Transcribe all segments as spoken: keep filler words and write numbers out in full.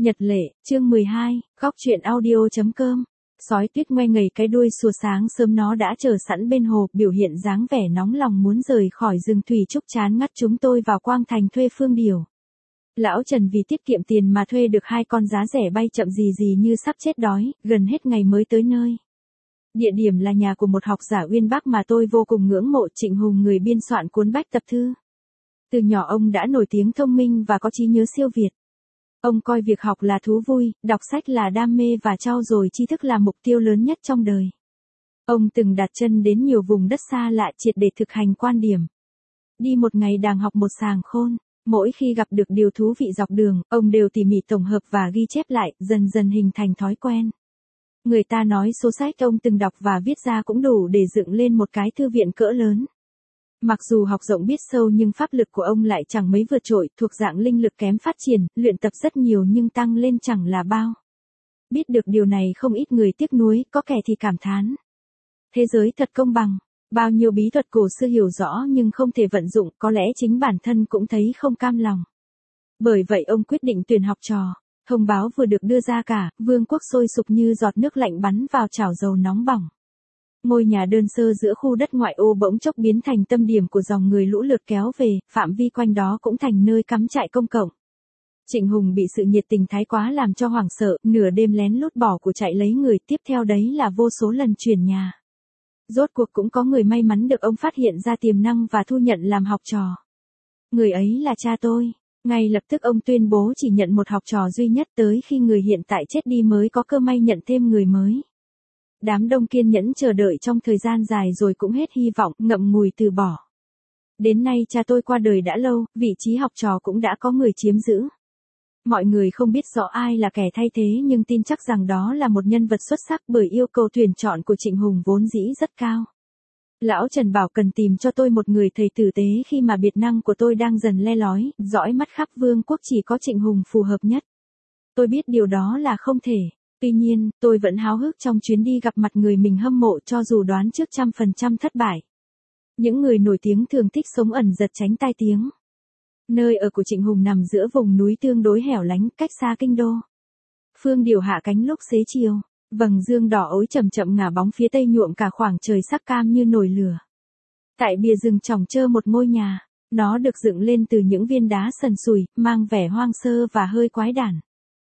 Nhật lệ, chương mười hai, góc truyện audio chấm com. Sói tuyết ngoe ngầy cái đuôi sủa sáng sớm nó đã chờ sẵn bên hồ, biểu hiện dáng vẻ nóng lòng muốn rời khỏi rừng thủy trúc chán ngắt chúng tôi vào Quang Thành thuê Phương Điểu. Lão Trần vì tiết kiệm tiền mà thuê được hai con giá rẻ bay chậm gì gì như sắp chết đói, gần hết ngày mới tới nơi. Địa điểm là nhà của một học giả uyên bác mà tôi vô cùng ngưỡng mộ, Trịnh Hùng, người biên soạn cuốn bách tập thư. Từ nhỏ ông đã nổi tiếng thông minh và có trí nhớ siêu việt. Ông coi việc học là thú vui, đọc sách là đam mê và trau dồi tri thức là mục tiêu lớn nhất trong đời. Ông từng đặt chân đến nhiều vùng đất xa lạ triệt để thực hành quan điểm. Đi một ngày đàng học một sàng khôn, mỗi khi gặp được điều thú vị dọc đường, ông đều tỉ mỉ tổng hợp và ghi chép lại, dần dần hình thành thói quen. Người ta nói số sách ông từng đọc và viết ra cũng đủ để dựng lên một cái thư viện cỡ lớn. Mặc dù học rộng biết sâu nhưng pháp lực của ông lại chẳng mấy vượt trội, thuộc dạng linh lực kém phát triển, luyện tập rất nhiều nhưng tăng lên chẳng là bao. Biết được điều này không ít người tiếc nuối, có kẻ thì cảm thán. Thế giới thật công bằng, bao nhiêu bí thuật cổ xưa hiểu rõ nhưng không thể vận dụng, có lẽ chính bản thân cũng thấy không cam lòng. Bởi vậy ông quyết định tuyển học trò. Thông báo vừa được đưa ra cả, vương quốc sôi sục như giọt nước lạnh bắn vào chảo dầu nóng bỏng. Ngôi nhà đơn sơ giữa khu đất ngoại ô bỗng chốc biến thành tâm điểm của dòng người lũ lượt kéo về, phạm vi quanh đó cũng thành nơi cắm trại công cộng. Trịnh Hùng bị sự nhiệt tình thái quá làm cho hoảng sợ, nửa đêm lén lút bỏ của chạy lấy người, tiếp theo đấy là vô số lần chuyển nhà. Rốt cuộc cũng có người may mắn được ông phát hiện ra tiềm năng và thu nhận làm học trò. Người ấy là cha tôi. Ngay lập tức ông tuyên bố chỉ nhận một học trò duy nhất, tới khi người hiện tại chết đi mới có cơ may nhận thêm người mới. Đám đông kiên nhẫn chờ đợi trong thời gian dài rồi cũng hết hy vọng, ngậm ngùi từ bỏ. Đến nay cha tôi qua đời đã lâu, vị trí học trò cũng đã có người chiếm giữ. Mọi người không biết rõ ai là kẻ thay thế nhưng tin chắc rằng đó là một nhân vật xuất sắc, bởi yêu cầu tuyển chọn của Trịnh Hùng vốn dĩ rất cao. Lão Trần bảo cần tìm cho tôi một người thầy tử tế khi mà biệt năng của tôi đang dần le lói, dõi mắt khắp vương quốc chỉ có Trịnh Hùng phù hợp nhất. Tôi biết điều đó là không thể. Tuy nhiên, tôi vẫn háo hức trong chuyến đi gặp mặt người mình hâm mộ cho dù đoán trước trăm phần trăm thất bại. Những người nổi tiếng thường thích sống ẩn giật tránh tai tiếng. Nơi ở của Trịnh Hùng nằm giữa vùng núi tương đối hẻo lánh, cách xa kinh đô. Phương Điểu hạ cánh lúc xế chiều. Vầng dương đỏ ối chậm chậm ngả bóng phía tây nhuộm cả khoảng trời sắc cam như nồi lửa. Tại bìa rừng trồng trơ một ngôi nhà, nó được dựng lên từ những viên đá sần sùi, mang vẻ hoang sơ và hơi quái đản.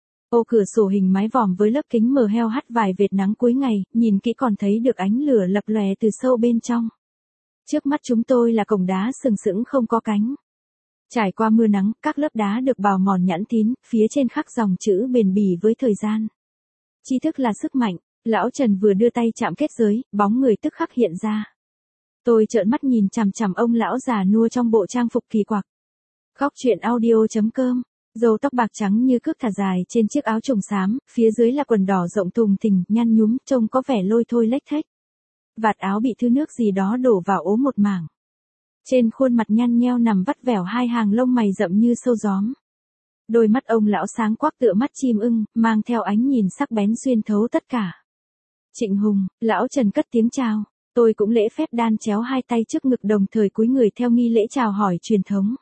Ô cửa sổ hình mái vòm với lớp kính mờ heo hắt vài vệt nắng cuối ngày, nhìn kỹ còn thấy được ánh lửa lập lòe từ sâu bên trong. Trước mắt chúng tôi là cổng đá sừng sững không có cánh. Trải qua mưa nắng, các lớp đá được bào mòn nhẵn thín, phía trên khắc dòng chữ bền bỉ với thời gian. Tri thức là sức mạnh. Lão Trần vừa đưa tay chạm kết giới, bóng người tức khắc hiện ra. Tôi trợn mắt nhìn chằm chằm ông lão già nua trong bộ trang phục kỳ quặc. Góc truyện audio chấm com. Râu tóc bạc trắng như cước thả dài trên chiếc áo trùng xám, phía dưới là quần đỏ rộng thùng thình, nhăn nhúm, trông có vẻ lôi thôi lếch thếch. Vạt áo bị thứ nước gì đó đổ vào ố một mảng. Trên khuôn mặt nhăn nheo nằm vắt vẻo hai hàng lông mày rậm như sâu gióm. Đôi mắt ông lão sáng quắc tựa mắt chim ưng, mang theo ánh nhìn sắc bén xuyên thấu tất cả. Trịnh Hùng, lão Trần cất tiếng chào. Tôi cũng lễ phép đan chéo hai tay trước ngực đồng thời cúi người theo nghi lễ chào hỏi truyền thống.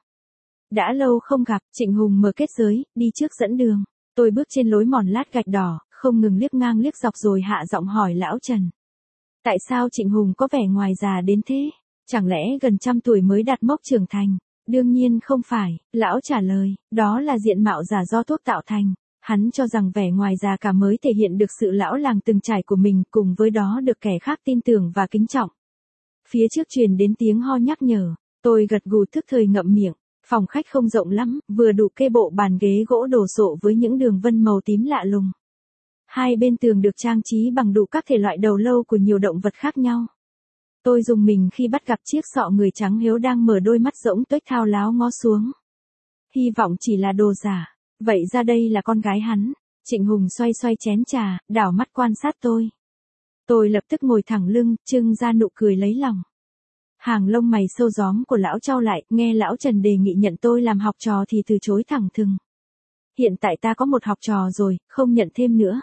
Đã lâu không gặp, Trịnh Hùng mở kết giới, đi trước dẫn đường. Tôi bước trên lối mòn lát gạch đỏ, không ngừng liếc ngang liếc dọc rồi hạ giọng hỏi lão Trần. Tại sao Trịnh Hùng có vẻ ngoài già đến thế? Chẳng lẽ gần trăm tuổi mới đạt mốc trưởng thành? Đương nhiên không phải, lão trả lời, đó là diện mạo giả do thuốc tạo thành. Hắn cho rằng vẻ ngoài già cả mới thể hiện được sự lão làng từng trải của mình, cùng với đó được kẻ khác tin tưởng và kính trọng. Phía trước truyền đến tiếng ho nhắc nhở, tôi gật gù thức thời ngậm miệng. Phòng khách không rộng lắm, vừa đủ kê bộ bàn ghế gỗ đồ sộ với những đường vân màu tím lạ lùng. Hai bên tường được trang trí bằng đủ các thể loại đầu lâu của nhiều động vật khác nhau. Tôi rùng mình khi bắt gặp chiếc sọ người trắng hiếu đang mở đôi mắt rỗng tuếch thao láo ngó xuống. Hy vọng chỉ là đồ giả. Vậy ra đây là con gái hắn. Trịnh Hùng xoay xoay chén trà, đảo mắt quan sát tôi. Tôi lập tức ngồi thẳng lưng, trưng ra nụ cười lấy lòng. Hàng lông mày sâu gióm của lão chau lại, nghe lão Trần đề nghị nhận tôi làm học trò thì từ chối thẳng thừng. Hiện tại ta có một học trò rồi, không nhận thêm nữa.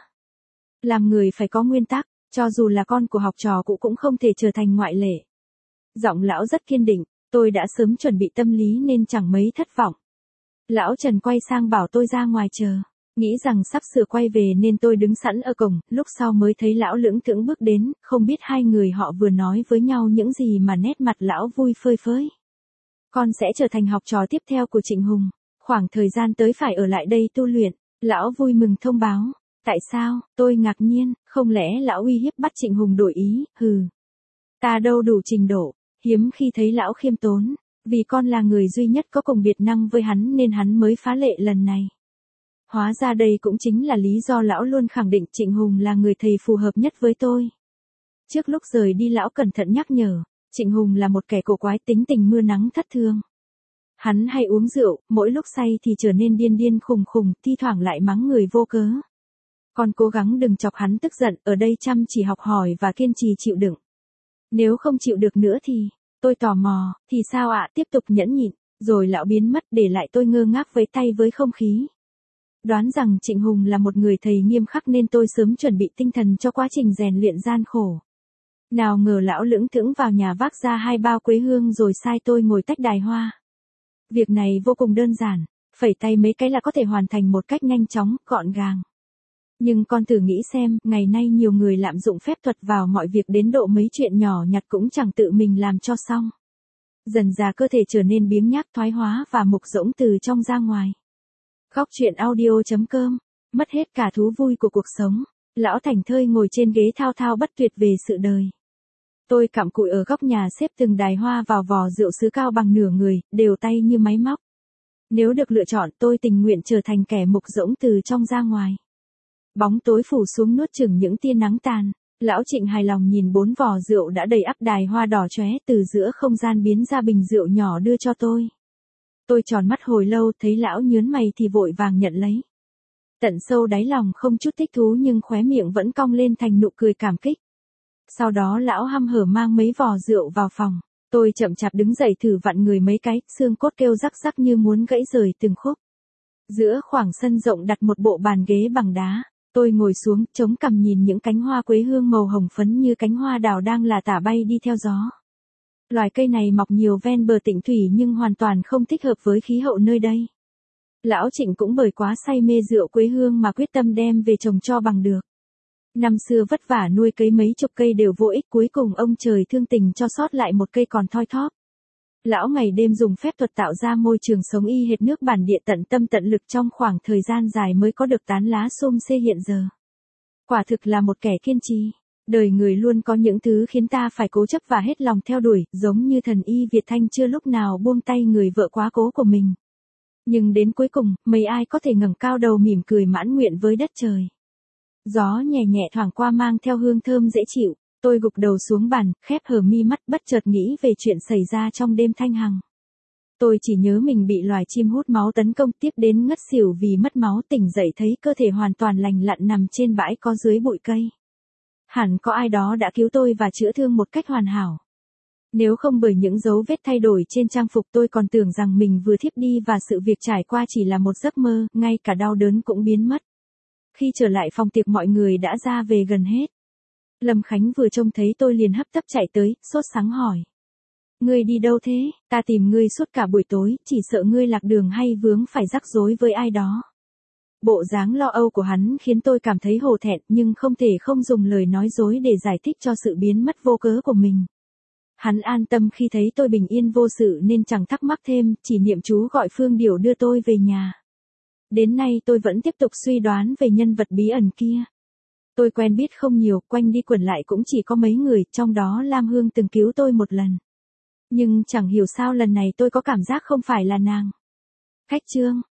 Làm người phải có nguyên tắc, cho dù là con của học trò cũ cũng không thể trở thành ngoại lệ. Giọng lão rất kiên định, tôi đã sớm chuẩn bị tâm lý nên chẳng mấy thất vọng. Lão Trần quay sang bảo tôi ra ngoài chờ. Nghĩ rằng sắp sửa quay về nên tôi đứng sẵn ở cổng, lúc sau mới thấy lão lững thững bước đến, không biết hai người họ vừa nói với nhau những gì mà nét mặt lão vui phơi phới. Con sẽ trở thành học trò tiếp theo của Trịnh Hùng, khoảng thời gian tới phải ở lại đây tu luyện, lão vui mừng thông báo. Tại sao? Tôi ngạc nhiên, không lẽ lão uy hiếp bắt Trịnh Hùng đổi ý, hừ. Ta đâu đủ trình độ, hiếm khi thấy lão khiêm tốn, vì con là người duy nhất có cùng biệt năng với hắn nên hắn mới phá lệ lần này. Hóa ra đây cũng chính là lý do lão luôn khẳng định Trịnh Hùng là người thầy phù hợp nhất với tôi. Trước lúc rời đi lão cẩn thận nhắc nhở, Trịnh Hùng là một kẻ cổ quái tính tình mưa nắng thất thường. Hắn hay uống rượu, mỗi lúc say thì trở nên điên điên khùng khùng, thi thoảng lại mắng người vô cớ. Con cố gắng đừng chọc hắn tức giận, ở đây chăm chỉ học hỏi và kiên trì chịu đựng. Nếu không chịu được nữa thì, tôi tò mò, thì sao ạ, tiếp tục nhẫn nhịn, rồi lão biến mất để lại tôi ngơ ngác với tay với không khí. Đoán rằng Trịnh Hùng là một người thầy nghiêm khắc nên tôi sớm chuẩn bị tinh thần cho quá trình rèn luyện gian khổ. Nào ngờ lão lững thững vào nhà vác ra hai bao quế hương rồi sai tôi ngồi tách đài hoa. Việc này vô cùng đơn giản, phẩy tay mấy cái là có thể hoàn thành một cách nhanh chóng, gọn gàng. Nhưng con thử nghĩ xem, ngày nay nhiều người lạm dụng phép thuật vào mọi việc đến độ mấy chuyện nhỏ nhặt cũng chẳng tự mình làm cho xong. Dần dà cơ thể trở nên biếng nhác thoái hóa và mục rỗng từ trong ra ngoài. Góc truyện audio chấm com, mất hết cả thú vui của cuộc sống, lão thảnh thơi ngồi trên ghế thao thao bất tuyệt về sự đời. Tôi cặm cụi ở góc nhà xếp từng đài hoa vào vò rượu sứ cao bằng nửa người, đều tay như máy móc. Nếu được lựa chọn tôi tình nguyện trở thành kẻ mục rỗng từ trong ra ngoài. Bóng tối phủ xuống nuốt chửng những tia nắng tàn, lão Trịnh hài lòng nhìn bốn vò rượu đã đầy ắp đài hoa đỏ chóe từ giữa không gian biến ra bình rượu nhỏ đưa cho tôi. Tôi tròn mắt hồi lâu thấy lão nhớn mày thì vội vàng nhận lấy. Tận sâu đáy lòng không chút thích thú nhưng khóe miệng vẫn cong lên thành nụ cười cảm kích. Sau đó lão hăm hở mang mấy vò rượu vào phòng. Tôi chậm chạp đứng dậy thử vặn người mấy cái, xương cốt kêu rắc rắc như muốn gãy rời từng khúc. Giữa khoảng sân rộng đặt một bộ bàn ghế bằng đá. Tôi ngồi xuống, chống cằm nhìn những cánh hoa quế hương màu hồng phấn như cánh hoa đào đang là tả bay đi theo gió. Loài cây này mọc nhiều ven bờ tịnh thủy nhưng hoàn toàn không thích hợp với khí hậu nơi đây. Lão Trịnh cũng bởi quá say mê rượu quế hương mà quyết tâm đem về trồng cho bằng được. Năm xưa vất vả nuôi cấy mấy chục cây đều vô ích, cuối cùng ông trời thương tình cho sót lại một cây còn thoi thóp. Lão ngày đêm dùng phép thuật tạo ra môi trường sống y hệt nước bản địa tận tâm tận lực trong khoảng thời gian dài mới có được tán lá xum xê hiện giờ. Quả thực là một kẻ kiên trì. Đời người luôn có những thứ khiến ta phải cố chấp và hết lòng theo đuổi, giống như thần y Việt Thanh chưa lúc nào buông tay người vợ quá cố của mình. Nhưng đến cuối cùng, mấy ai có thể ngẩng cao đầu mỉm cười mãn nguyện với đất trời. Gió nhẹ nhẹ thoảng qua mang theo hương thơm dễ chịu, tôi gục đầu xuống bàn, khép hờ mi mắt bất chợt nghĩ về chuyện xảy ra trong đêm thanh hằng. Tôi chỉ nhớ mình bị loài chim hút máu tấn công tiếp đến ngất xỉu vì mất máu, tỉnh dậy thấy cơ thể hoàn toàn lành lặn nằm trên bãi có dưới bụi cây. Hẳn có ai đó đã cứu tôi và chữa thương một cách hoàn hảo. Nếu không bởi những dấu vết thay đổi trên trang phục tôi còn tưởng rằng mình vừa thiếp đi và sự việc trải qua chỉ là một giấc mơ, ngay cả đau đớn cũng biến mất. Khi trở lại phòng tiệc mọi người đã ra về gần hết. Lâm Khánh vừa trông thấy tôi liền hấp tấp chạy tới, sốt sắng hỏi. Ngươi đi đâu thế? Ta tìm ngươi suốt cả buổi tối, chỉ sợ ngươi lạc đường hay vướng phải rắc rối với ai đó. Bộ dáng lo âu của hắn khiến tôi cảm thấy hổ thẹn nhưng không thể không dùng lời nói dối để giải thích cho sự biến mất vô cớ của mình. Hắn an tâm khi thấy tôi bình yên vô sự nên chẳng thắc mắc thêm, chỉ niệm chú gọi Phương Điểu đưa tôi về nhà. Đến nay tôi vẫn tiếp tục suy đoán về nhân vật bí ẩn kia. Tôi quen biết không nhiều, quanh đi quẩn lại cũng chỉ có mấy người, trong đó Lam Hương từng cứu tôi một lần. Nhưng chẳng hiểu sao lần này tôi có cảm giác không phải là nàng. Khách trương,